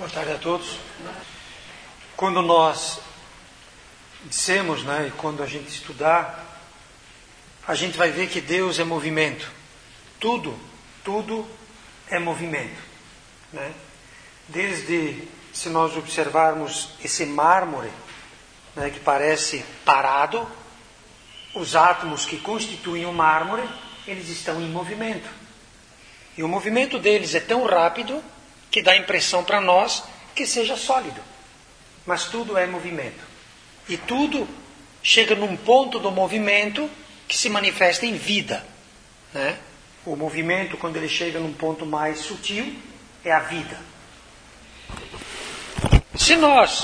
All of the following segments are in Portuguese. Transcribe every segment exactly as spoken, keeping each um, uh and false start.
Boa tarde a todos. Quando nós dissemos, né, e quando a gente estudar, a gente vai ver que Deus é movimento. Tudo, tudo é movimento, né? Desde, se nós observarmos esse mármore, né, que parece parado, os átomos que constituem o mármore, eles estão em movimento. E o movimento deles é tão rápido que dá a impressão para nós que seja sólido. Mas tudo é movimento. E tudo chega num ponto do movimento que se manifesta em vida, né? O movimento, quando ele chega num ponto mais sutil, é a vida. Se nós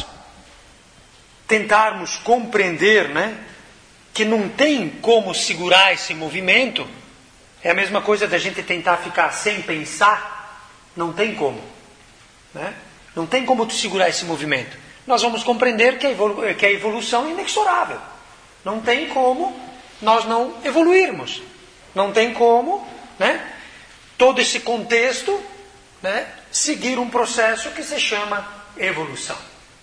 tentarmos compreender, né, que não tem como segurar esse movimento, é a mesma coisa da gente tentar ficar sem pensar, não tem como, né? Não tem como tu segurar esse movimento. Nós vamos compreender que a, evolu- que a evolução é inexorável. Não tem como nós não evoluirmos. Não tem como, né, todo esse contexto, né, seguir um processo que se chama evolução.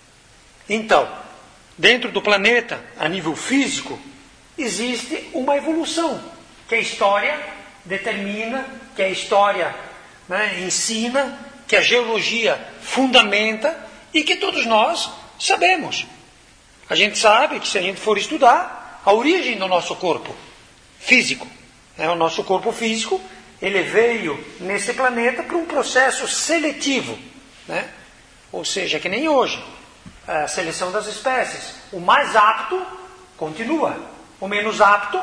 Então, dentro do planeta, a nível físico, existe uma evolução, que a história determina, que a história, né, ensina, que a geologia fundamenta e que todos nós sabemos. A gente sabe que se a gente for estudar a origem do nosso corpo físico, né, o nosso corpo físico, ele veio nesse planeta por um processo seletivo, né? Ou seja, que nem hoje, a seleção das espécies. O mais apto continua, o menos apto,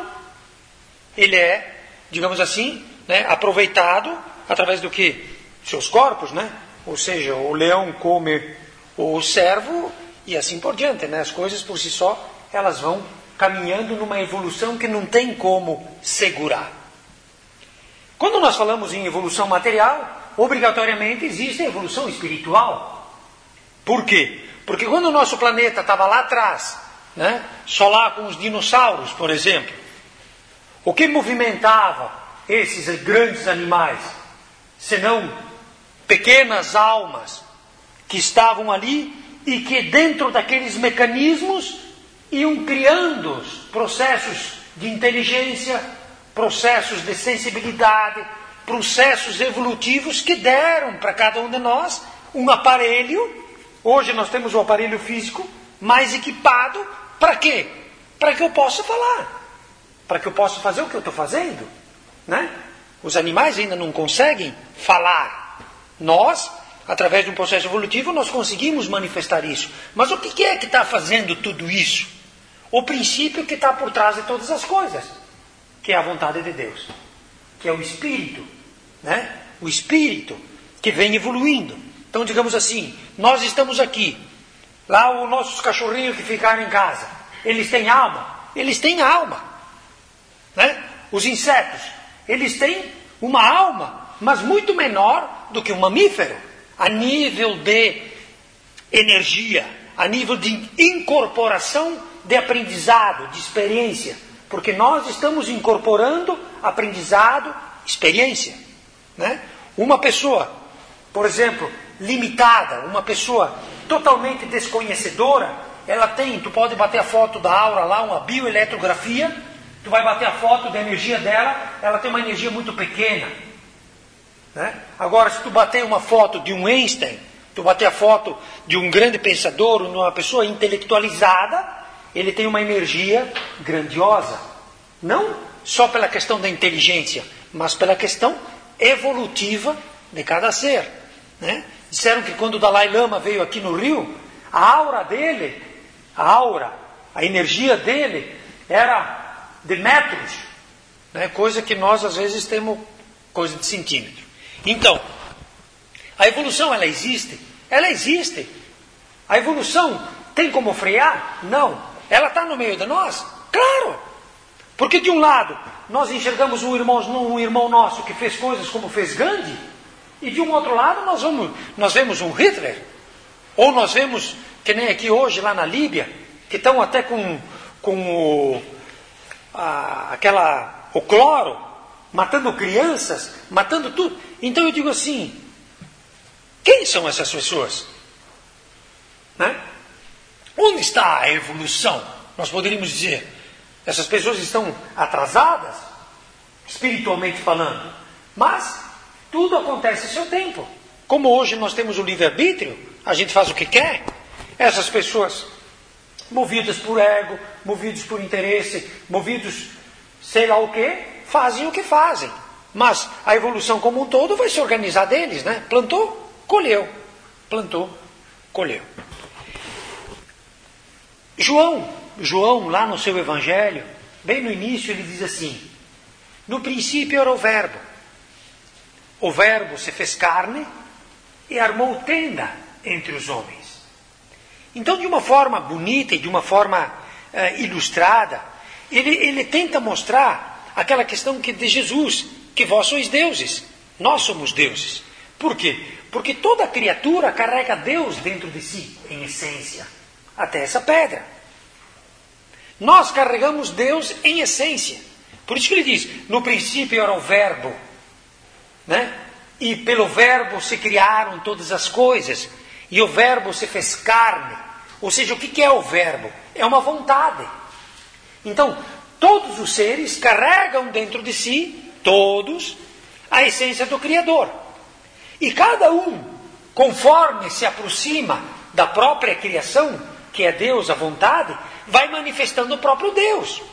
ele é, digamos assim, né, aproveitado através do que? Seus corpos, né? Ou seja, o leão come o cervo e assim por diante, né? As coisas por si só, elas vão caminhando numa evolução que não tem como segurar. Quando nós falamos em evolução material, obrigatoriamente existe a evolução espiritual. Por quê? Porque quando o nosso planeta estava lá atrás, né, só lá com os dinossauros, por exemplo, o que movimentava esses grandes animais, senão pequenas almas que estavam ali e que dentro daqueles mecanismos iam criando processos de inteligência, processos de sensibilidade, processos evolutivos que deram para cada um de nós um aparelho. Hoje nós temos o aparelho físico mais equipado para quê? Para que eu possa falar, para que eu possa fazer o que eu estou fazendo, né? Os animais ainda não conseguem falar. Nós, através de um processo evolutivo, nós conseguimos manifestar isso. Mas o que é que está fazendo tudo isso? O princípio que está por trás de todas as coisas, que é a vontade de Deus, que é o Espírito, né? O Espírito que vem evoluindo. Então, digamos assim, nós estamos aqui, lá os nossos cachorrinhos que ficaram em casa, eles têm alma? Eles têm alma, né? Os insetos, eles têm uma alma, mas muito menor do que um mamífero, a nível de energia, a nível de incorporação de aprendizado, de experiência, porque nós estamos incorporando aprendizado, experiência, né? Uma pessoa, por exemplo, limitada, uma pessoa totalmente desconhecedora, ela tem, tu pode bater a foto da aura lá, uma bioeletrografia, tu vai bater a foto da energia dela, ela tem uma energia muito pequena, né? Agora, se tu bater uma foto de um Einstein, tu bater a foto de um grande pensador, uma pessoa intelectualizada, ele tem uma energia grandiosa. Não só pela questão da inteligência, mas pela questão evolutiva de cada ser, né? Disseram que quando o Dalai Lama veio aqui no Rio, a aura dele, a aura, a energia dele era de metros, né? Coisa que nós às vezes temos coisa de centímetro. Então, a evolução, ela existe? Ela existe. A evolução tem como frear? Não. Ela está no meio de nós? Claro. Porque de um lado, nós enxergamos um irmão, um irmão nosso que fez coisas como fez Gandhi, e de um outro lado nós, vamos, nós vemos um Hitler, ou nós vemos, que nem aqui hoje, lá na Líbia, que estão até com, com o, a, aquela, o cloro, matando crianças, matando tudo. Então eu digo assim, quem são essas pessoas? Né? Onde está a evolução? Nós poderíamos dizer, essas pessoas estão atrasadas, espiritualmente falando, mas tudo acontece em seu tempo. Como hoje nós temos o livre-arbítrio, a gente faz o que quer, essas pessoas movidas por ego, movidos por interesse, movidos sei lá o que, fazem o que fazem. Mas a evolução como um todo vai se organizar deles, né? Plantou, colheu. Plantou, colheu. João, João, lá no seu evangelho, bem no início, ele diz assim: no princípio era o verbo. O verbo se fez carne e armou tenda entre os homens. Então, de uma forma bonita e de uma forma uh, ilustrada, ele, ele tenta mostrar aquela questão que de Jesus, que vós sois deuses, nós somos deuses. Por quê? Porque toda criatura carrega Deus dentro de si, em essência, até essa pedra. Nós carregamos Deus em essência. Por isso que ele diz, no princípio era o verbo, né? E pelo verbo se criaram todas as coisas, e o verbo se fez carne. Ou seja, o que é o verbo? É uma vontade. Então, todos os seres carregam dentro de si, todos, a essência do Criador. E cada um, conforme se aproxima da própria criação, que é Deus, a vontade, vai manifestando o próprio Deus.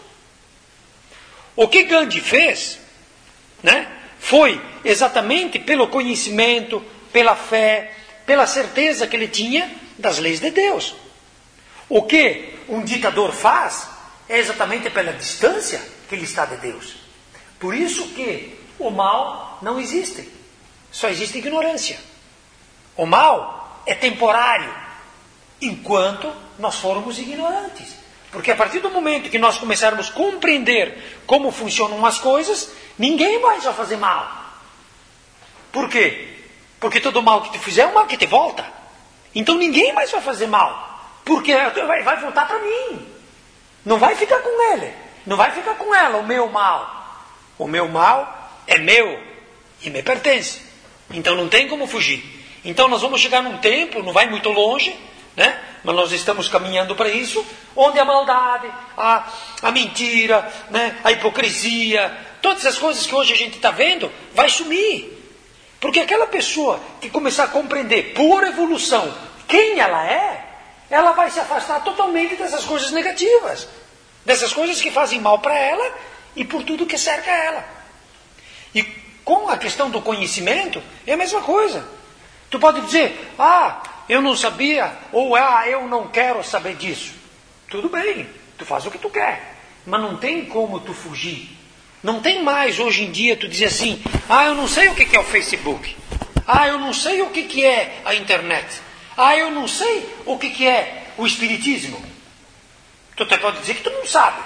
O que Gandhi fez, né, foi exatamente pelo conhecimento, pela fé, pela certeza que ele tinha das leis de Deus. O que um ditador faz é exatamente pela distância que ele está de Deus. Por isso que o mal não existe. Só existe ignorância. O mal é temporário, enquanto nós formos ignorantes. Porque a partir do momento que nós começarmos a compreender como funcionam as coisas, ninguém mais vai fazer mal. Por quê? Porque todo mal que te fizer é um mal que te volta. Então ninguém mais vai fazer mal. Porque vai, vai voltar para mim. Não vai ficar com ele. Não vai ficar com ela, o meu mal. O meu mal é meu e me pertence. Então não tem como fugir. Então nós vamos chegar num tempo, não vai muito longe, né? Mas nós estamos caminhando para isso, onde a maldade, a, a mentira, né? A hipocrisia, todas as coisas que hoje a gente está vendo, vai sumir. Porque aquela pessoa que começar a compreender por evolução quem ela é, ela vai se afastar totalmente dessas coisas negativas, dessas coisas que fazem mal para ela e por tudo que cerca ela. E com a questão do conhecimento, é a mesma coisa. Tu pode dizer, ah, eu não sabia, ou ah, eu não quero saber disso. Tudo bem, tu faz o que tu quer, mas não tem como tu fugir. Não tem mais hoje em dia tu dizer assim, ah, eu não sei o que é o Facebook, ah, eu não sei o que é a internet, ah, eu não sei o que é o espiritismo. Tu até pode dizer que tu não sabe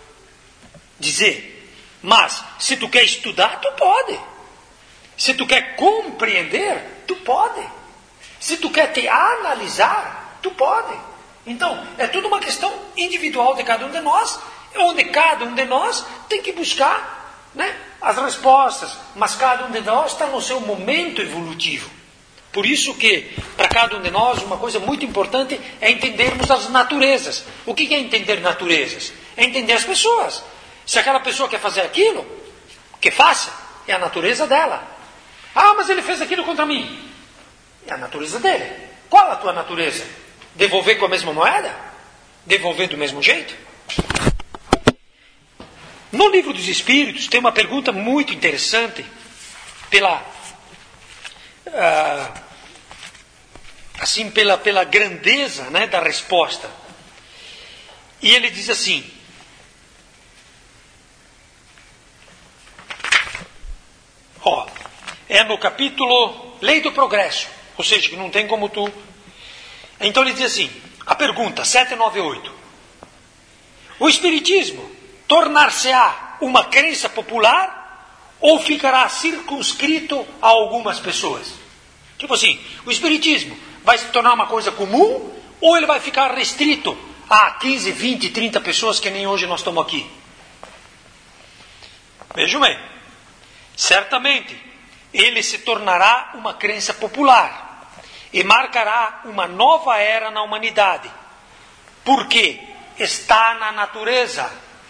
dizer, mas se tu quer estudar, tu pode. Se tu quer compreender, tu pode. Se tu quer te analisar, tu pode. Então, é tudo uma questão individual de cada um de nós, onde cada um de nós tem que buscar, né, as respostas, mas cada um de nós está no seu momento evolutivo. Por isso que, para cada um de nós, uma coisa muito importante é entendermos as naturezas. O que é entender naturezas? É entender as pessoas. Se aquela pessoa quer fazer aquilo, que faça, é a natureza dela. Ah, mas ele fez aquilo contra mim. É a natureza dele. Qual a tua natureza? Devolver com a mesma moeda? Devolver do mesmo jeito? No Livro dos Espíritos tem uma pergunta muito interessante pela uh, assim pela, pela grandeza, né, da resposta. E ele diz assim: ó, é no capítulo Lei do Progresso, ou seja, que não tem como tu. Então ele diz assim, a pergunta sete nove oito: o Espiritismo tornar-se-á uma crença popular ou ficará circunscrito a algumas pessoas? Tipo assim, o Espiritismo vai se tornar uma coisa comum ou ele vai ficar restrito a quinze, vinte, trinta pessoas que nem hoje nós estamos aqui? Vejam bem, certamente ele se tornará uma crença popular. e marcará uma nova era na humanidade, porque está na natureza.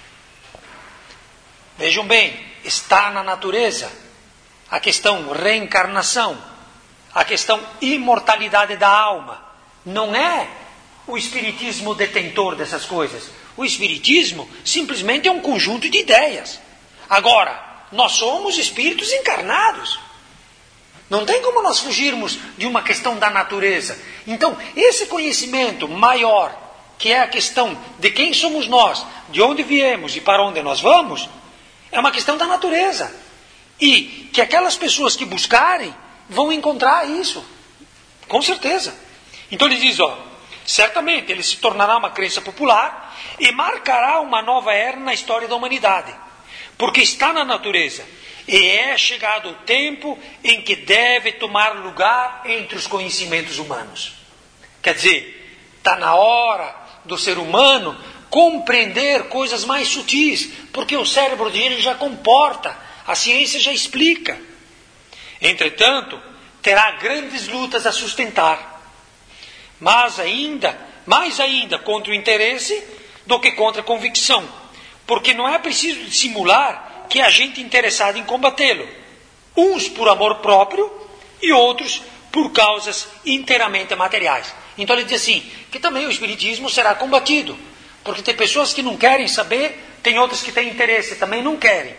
Vejam bem, está na natureza a questão reencarnação, a questão imortalidade da alma. Não é o espiritismo detentor dessas coisas. O espiritismo simplesmente é um conjunto de ideias. Agora, nós somos espíritos encarnados. Não tem como nós fugirmos de uma questão da natureza. Então, esse conhecimento maior, que é a questão de quem somos nós, de onde viemos e para onde nós vamos, é uma questão da natureza. E que aquelas pessoas que buscarem vão encontrar isso. Com certeza. Então ele diz, ó, certamente ele se tornará uma crença popular e marcará uma nova era na história da humanidade. Porque está na natureza. E é chegado o tempo em que deve tomar lugar entre os conhecimentos humanos. Quer dizer, está na hora do ser humano compreender coisas mais sutis, porque o cérebro dele já comporta, a ciência já explica. Entretanto, terá grandes lutas a sustentar, mas ainda, mais ainda contra o interesse do que contra a convicção, porque não é preciso dissimular que há gente interessada em combatê-lo, uns por amor próprio e outros por causas inteiramente materiais. Então ele diz assim, que também o espiritismo será combatido, porque tem pessoas que não querem saber, tem outras que têm interesse, também não querem.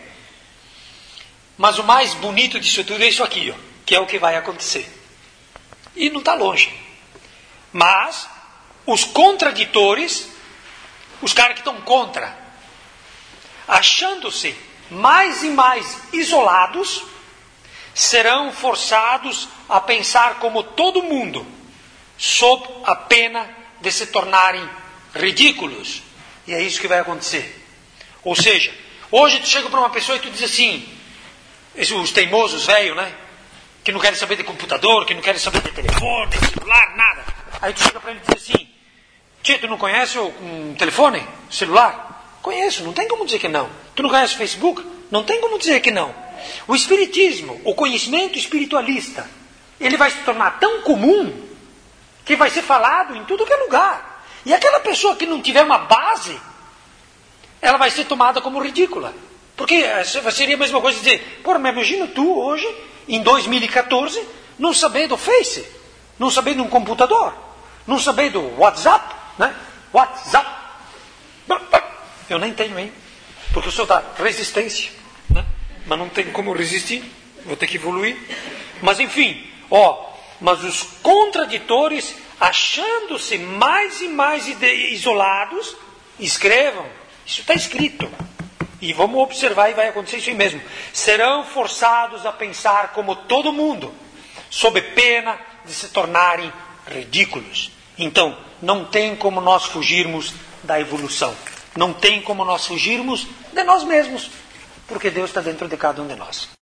Mas o mais bonito disso tudo é isso aqui, ó, que é o que vai acontecer. E não está longe. Mas os contraditores, os caras que estão contra, achando-se mais e mais isolados, serão forçados a pensar como todo mundo, sob a pena de se tornarem ridículos. E é isso que vai acontecer. Ou seja, hoje tu chega para uma pessoa e tu diz assim, os teimosos velhos, né? Que não querem saber de computador, que não querem saber de telefone, de celular, nada. Aí tu chega para ele e diz assim, tchê, tu não conhece um telefone, celular? Conheço, não tem como dizer que não. Tu não conhece o Facebook? Não tem como dizer que não. O espiritismo, o conhecimento espiritualista, ele vai se tornar tão comum que vai ser falado em tudo que é lugar. E aquela pessoa que não tiver uma base, ela vai ser tomada como ridícula. Porque seria a mesma coisa dizer, pô, mas imagina tu hoje, em dois mil e catorze, não saber do Face, não saber de um computador, não saber do WhatsApp, né? WhatsApp. Eu nem tenho, hein? Porque eu sou da resistência, né? Mas não tenho como resistir, vou ter que evoluir. Mas enfim, ó, mas os contraditores, achando-se mais e mais isolados, escrevam, isso está escrito. E vamos observar e vai acontecer isso aí mesmo. Serão forçados a pensar como todo mundo, sob pena de se tornarem ridículos. Então, não tem como nós fugirmos da evolução. Não tem como nós fugirmos de nós mesmos, porque Deus está dentro de cada um de nós.